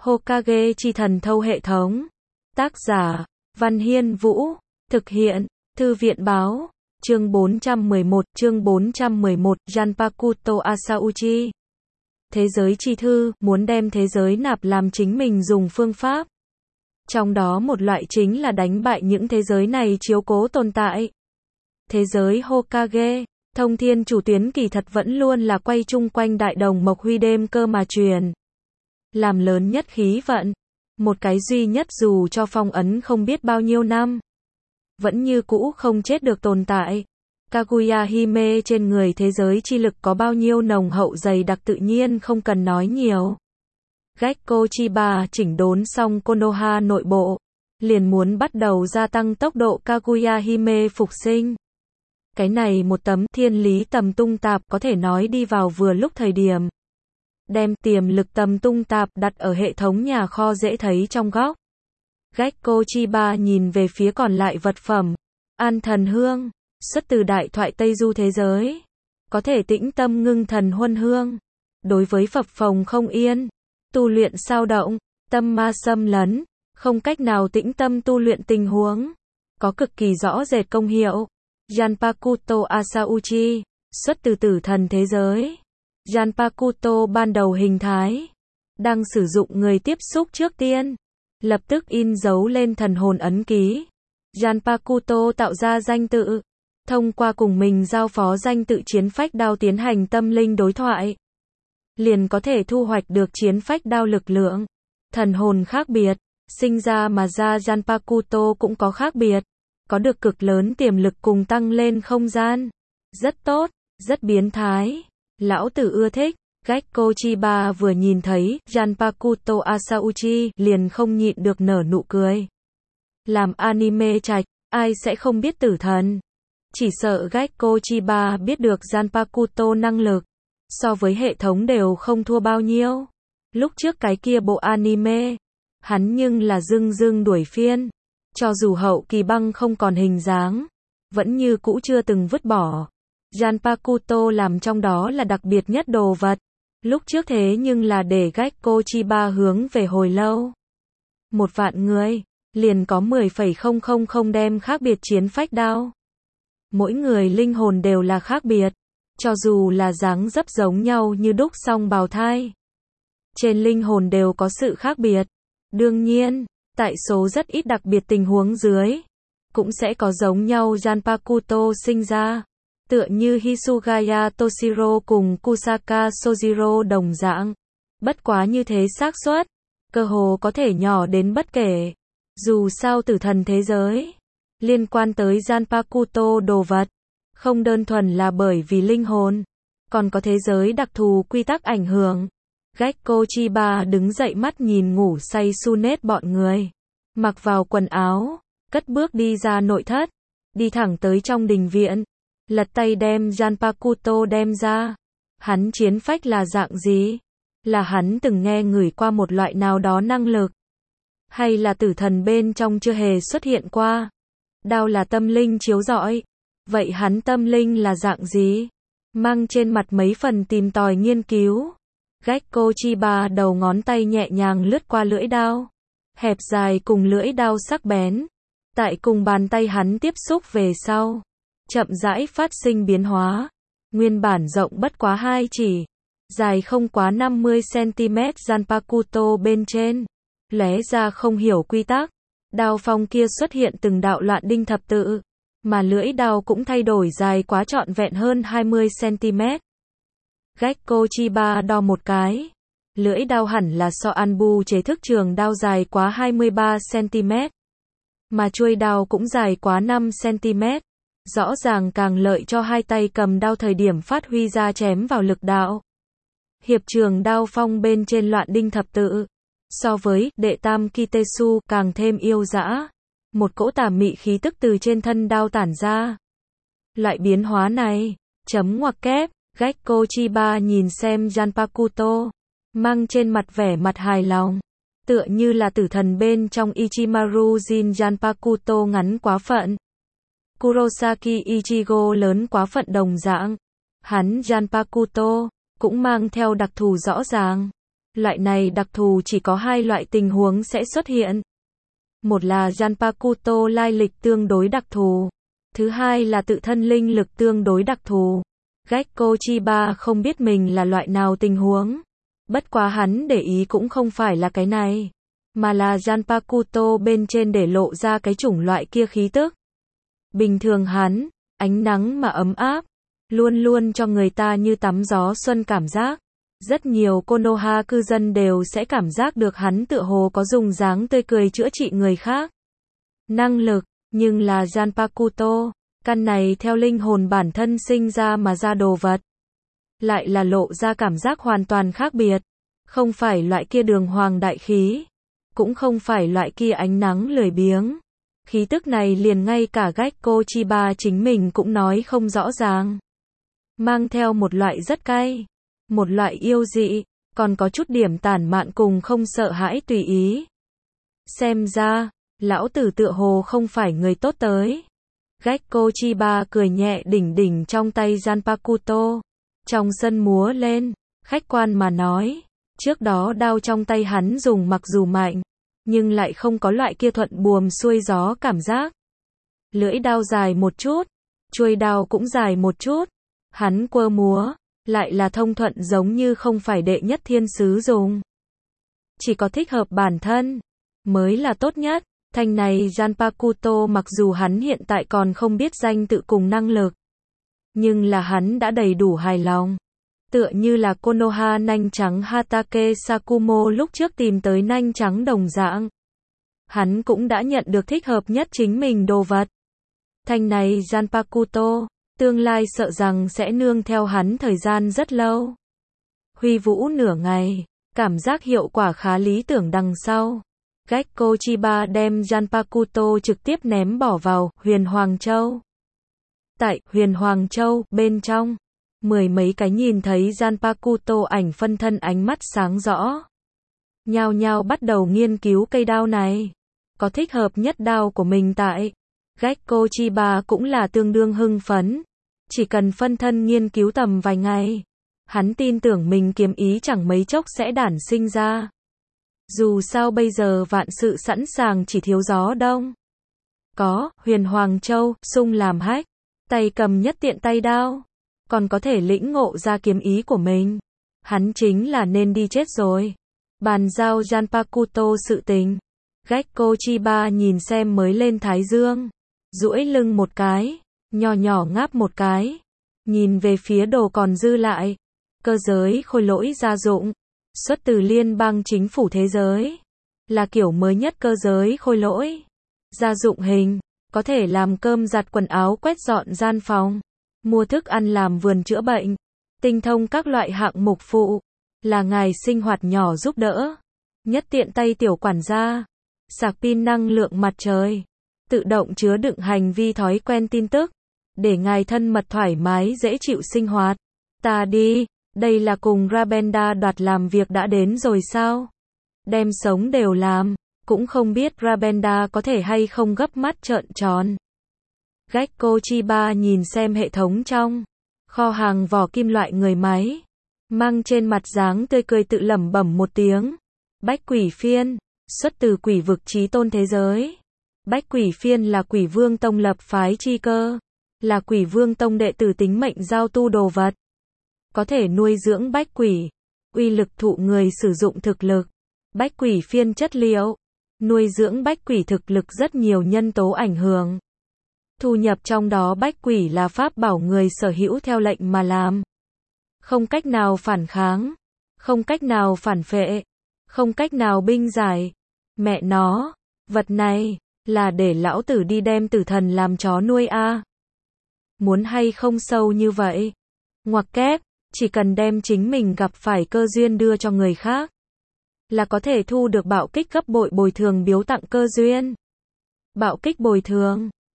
Hokage chi thần thâu hệ thống. Tác giả, Văn Hiên Vũ. Thực hiện, Thư viện Báo. Chương 411, Janpakuto Asauchi. Thế giới chi thư, muốn đem thế giới nạp làm chính mình dùng phương pháp. Trong đó một loại chính là đánh bại những thế giới này chiếu cố tồn tại. Thế giới Hokage, thông thiên chủ tuyến kỳ thật vẫn luôn là quay chung quanh đại đồng Mộc Huy đêm cơ mà truyền. Làm lớn nhất khí vận. Một cái duy nhất dù cho phong ấn không biết bao nhiêu năm. Vẫn như cũ không chết được tồn tại. Kaguya Hime trên người thế giới chi lực có bao nhiêu nồng hậu dày đặc tự nhiên không cần nói nhiều. Gekko Chiba chỉnh đốn xong Konoha nội bộ, liền muốn bắt đầu gia tăng tốc độ Kaguya Hime phục sinh. Cái này một tấm thiên lý tầm tung tạp có thể nói đi vào vừa lúc thời điểm. Đem tiềm lực tầm tung tạp đặt ở hệ thống nhà kho dễ thấy trong góc. Gekko Chiba nhìn về phía còn lại vật phẩm. An thần hương, xuất từ đại thoại Tây Du thế giới. Có thể tĩnh tâm ngưng thần huân hương. Đối với phập phồng không yên, tu luyện sao động, tâm ma xâm lấn, không cách nào tĩnh tâm tu luyện tình huống. Có cực kỳ rõ rệt công hiệu. Janpakuto Asauchi, xuất từ tử thần thế giới. Janpakuto ban đầu hình thái. Đang sử dụng người tiếp xúc trước tiên. Lập tức in dấu lên thần hồn ấn ký. Janpakuto tạo ra danh tự. Thông qua cùng mình giao phó danh tự chiến phách đao tiến hành tâm linh đối thoại. Liền có thể thu hoạch được chiến phách đao lực lượng. Thần hồn khác biệt. Sinh ra mà ra Janpakuto cũng có khác biệt. Có được cực lớn tiềm lực cùng tăng lên không gian. Rất tốt, rất biến thái. Lão tử ưa thích. Gekko Chiba vừa nhìn thấy Janpakuto Asauchi liền không nhịn được nở nụ cười. Làm anime trạch, ai sẽ không biết tử thần. Chỉ sợ Gekko Chiba biết được Janpakuto năng lực. So với hệ thống đều không thua bao nhiêu. Lúc trước cái kia bộ anime, hắn nhưng là dưng đuổi phiên. Cho dù hậu kỳ băng không còn hình dáng, vẫn như cũ chưa từng vứt bỏ. Janpakuto làm trong đó là đặc biệt nhất đồ vật. Lúc trước thế nhưng là để Gekko Chiba hướng về hồi lâu. 1.000.000 người, liền có 10,000 đem khác biệt chiến phách đao. Mỗi người linh hồn đều là khác biệt. Cho dù là dáng dấp giống nhau như đúc song bào thai. Trên linh hồn đều có sự khác biệt. Đương nhiên, tại số rất ít đặc biệt tình huống dưới, cũng sẽ có giống nhau Janpakuto sinh ra. Tựa như Hisugaya Toshiro cùng Kusaka Sojiro đồng dạng. Bất quá như thế xác suất, cơ hồ có thể nhỏ đến bất kể. Dù sao tử thần thế giới, liên quan tới Janpakuto đồ vật, không đơn thuần là bởi vì linh hồn, còn có thế giới đặc thù quy tắc ảnh hưởng. Gekko Chiba đứng dậy mắt nhìn ngủ say Sunet bọn người. Mặc vào quần áo, cất bước đi ra nội thất, đi thẳng tới trong đình viện. Lật tay đem Janpakuto đem ra. Hắn chiến phách là dạng gì? Là hắn từng nghe ngửi qua một loại nào đó năng lực? Hay là tử thần bên trong chưa hề xuất hiện qua? Đao là tâm linh chiếu rọi. Vậy hắn tâm linh là dạng gì? Mang trên mặt mấy phần tìm tòi nghiên cứu. Gekko Chiba đầu ngón tay nhẹ nhàng lướt qua lưỡi đao. Hẹp dài cùng lưỡi đao sắc bén. Tại cùng bàn tay hắn tiếp xúc về sau. Chậm rãi phát sinh biến hóa. Nguyên bản rộng bất quá 2 chỉ. Dài không quá 50cm Janpakuto bên trên. Lóe ra không hiểu quy tắc. Đao phong kia xuất hiện từng đạo loạn đinh thập tự. Mà lưỡi đao cũng thay đổi dài quá trọn vẹn hơn 20cm. Gekko Chiba đo một cái. Lưỡi đao hẳn là so Anbu chế thức trường đao dài quá 23cm. Mà chuôi đao cũng dài quá 5cm. Rõ ràng càng lợi cho hai tay cầm đao thời điểm phát huy ra chém vào lực đạo. Hiệp trường đao phong bên trên loạn đinh thập tự. So với đệ tam Kitesu càng thêm yêu dã. Một cỗ tà mị khí tức từ trên thân đao tản ra. Loại biến hóa này, chấm ngoặc kép, Gekko Chiba nhìn xem Janpakuto, mang trên mặt vẻ mặt hài lòng. Tựa như là tử thần bên trong Ichimaru Jin Janpakuto ngắn quá phận. Kurosaki Ichigo lớn quá phận đồng dạng. Hắn Janpakuto cũng mang theo đặc thù rõ ràng. Loại này đặc thù chỉ có hai loại tình huống sẽ xuất hiện. Một là Zanpakuto lai lịch tương đối đặc thù. Thứ hai là tự thân linh lực tương đối đặc thù. Gekko Chiba không biết mình là loại nào tình huống. Bất quá hắn để ý cũng không phải là cái này, mà là Zanpakuto bên trên để lộ ra cái chủng loại kia khí tức. Bình thường hắn, ánh nắng mà ấm áp, luôn luôn cho người ta như tắm gió xuân cảm giác. Rất nhiều Konoha cư dân đều sẽ cảm giác được hắn tựa hồ có dùng dáng tươi cười chữa trị người khác. Năng lực, nhưng là Zanpakuto, căn này theo linh hồn bản thân sinh ra mà ra đồ vật. Lại là lộ ra cảm giác hoàn toàn khác biệt. Không phải loại kia đường hoàng đại khí. Cũng không phải loại kia ánh nắng lười biếng. Khí tức này liền ngay cả Gekko Chiba chính mình cũng nói không rõ ràng. Mang theo một loại rất cay. Một loại yêu dị. Còn có chút điểm tản mạn cùng không sợ hãi tùy ý. Xem ra, lão tử tựa hồ không phải người tốt tới. Gekko Chiba cười nhẹ đỉnh đỉnh trong tay Zanpakuto. Trong sân múa lên, khách quan mà nói. Trước đó đao trong tay hắn dùng mặc dù mạnh, nhưng lại không có loại kia thuận buồm xuôi gió cảm giác. Lưỡi đao dài một chút, chuôi đao cũng dài một chút. Hắn quơ múa, lại là thông thuận giống như không phải đệ nhất thiên sứ dùng. Chỉ có thích hợp bản thân, mới là tốt nhất. Thanh này Zanpakuto mặc dù hắn hiện tại còn không biết danh tự cùng năng lực, nhưng là hắn đã đầy đủ hài lòng. Tựa như là Konoha nanh trắng Hatake Sakumo lúc trước tìm tới nanh trắng đồng dạng. Hắn cũng đã nhận được thích hợp nhất chính mình đồ vật. Thanh này Zanpakuto, tương lai sợ rằng sẽ nương theo hắn thời gian rất lâu. Huy vũ nửa ngày, cảm giác hiệu quả khá lý tưởng đằng sau. Gekko Chiba đem Zanpakuto trực tiếp ném bỏ vào Huyền Hoàng Châu. Tại Huyền Hoàng Châu, bên trong, mười mấy cái nhìn thấy Zanpakuto ảnh phân thân ánh mắt sáng rõ. Nhao nhao bắt đầu nghiên cứu cây đao này. Có thích hợp nhất đao của mình tại. Gekko Chiba cũng là tương đương hưng phấn. Chỉ cần phân thân nghiên cứu tầm vài ngày. Hắn tin tưởng mình kiếm ý chẳng mấy chốc sẽ đản sinh ra. Dù sao bây giờ vạn sự sẵn sàng chỉ thiếu gió đông. Có, Huyền Hoàng Châu, sung làm hách. Tay cầm nhất tiện tay đao. Còn có thể lĩnh ngộ ra kiếm ý của mình. Hắn chính là nên đi chết rồi. Bàn giao Zanpakuto sự tình. Gekko Chiba nhìn xem mới lên thái dương. Duỗi lưng một cái. Nhỏ nhỏ ngáp một cái. Nhìn về phía đồ còn dư lại. Cơ giới khôi lỗi gia dụng. Xuất từ liên bang chính phủ thế giới. Là kiểu mới nhất cơ giới khôi lỗi. Gia dụng hình. Có thể làm cơm giặt quần áo quét dọn gian phòng. Mua thức ăn làm vườn chữa bệnh. Tinh thông các loại hạng mục phụ. Là ngài sinh hoạt nhỏ giúp đỡ. Nhất tiện tay tiểu quản gia. Sạc pin năng lượng mặt trời. Tự động chứa đựng hành vi thói quen tin tức. Để ngài thân mật thoải mái dễ chịu sinh hoạt. Ta đi. Đây là cùng Rabenda đoạt làm việc đã đến rồi sao? Đem sống đều làm. Cũng không biết Rabenda có thể hay không gấp mắt trợn tròn. Gekko Chiba nhìn xem hệ thống trong kho hàng vỏ kim loại người máy. Mang trên mặt dáng tươi cười tự lẩm bẩm một tiếng. Bách Quỷ Phiên. Xuất từ quỷ vực chí tôn thế giới. Bách Quỷ Phiên là quỷ vương tông lập phái chi cơ. Là quỷ vương tông đệ tử tính mệnh giao tu đồ vật. Có thể nuôi dưỡng bách quỷ. Uy lực thụ người sử dụng thực lực. Bách Quỷ Phiên chất liệu. Nuôi dưỡng bách quỷ thực lực rất nhiều nhân tố ảnh hưởng. Thu nhập trong đó bách quỷ là pháp bảo người sở hữu theo lệnh mà làm. Không cách nào phản kháng. Không cách nào phản phệ. Không cách nào binh giải. Mẹ nó, vật này, là để lão tử đi đem tử thần làm chó nuôi a. Muốn hay không sâu như vậy. Ngoặc kép, chỉ cần đem chính mình gặp phải cơ duyên đưa cho người khác. Là có thể thu được bạo kích gấp bội bồi thường biếu tặng cơ duyên. Bạo kích bồi thường.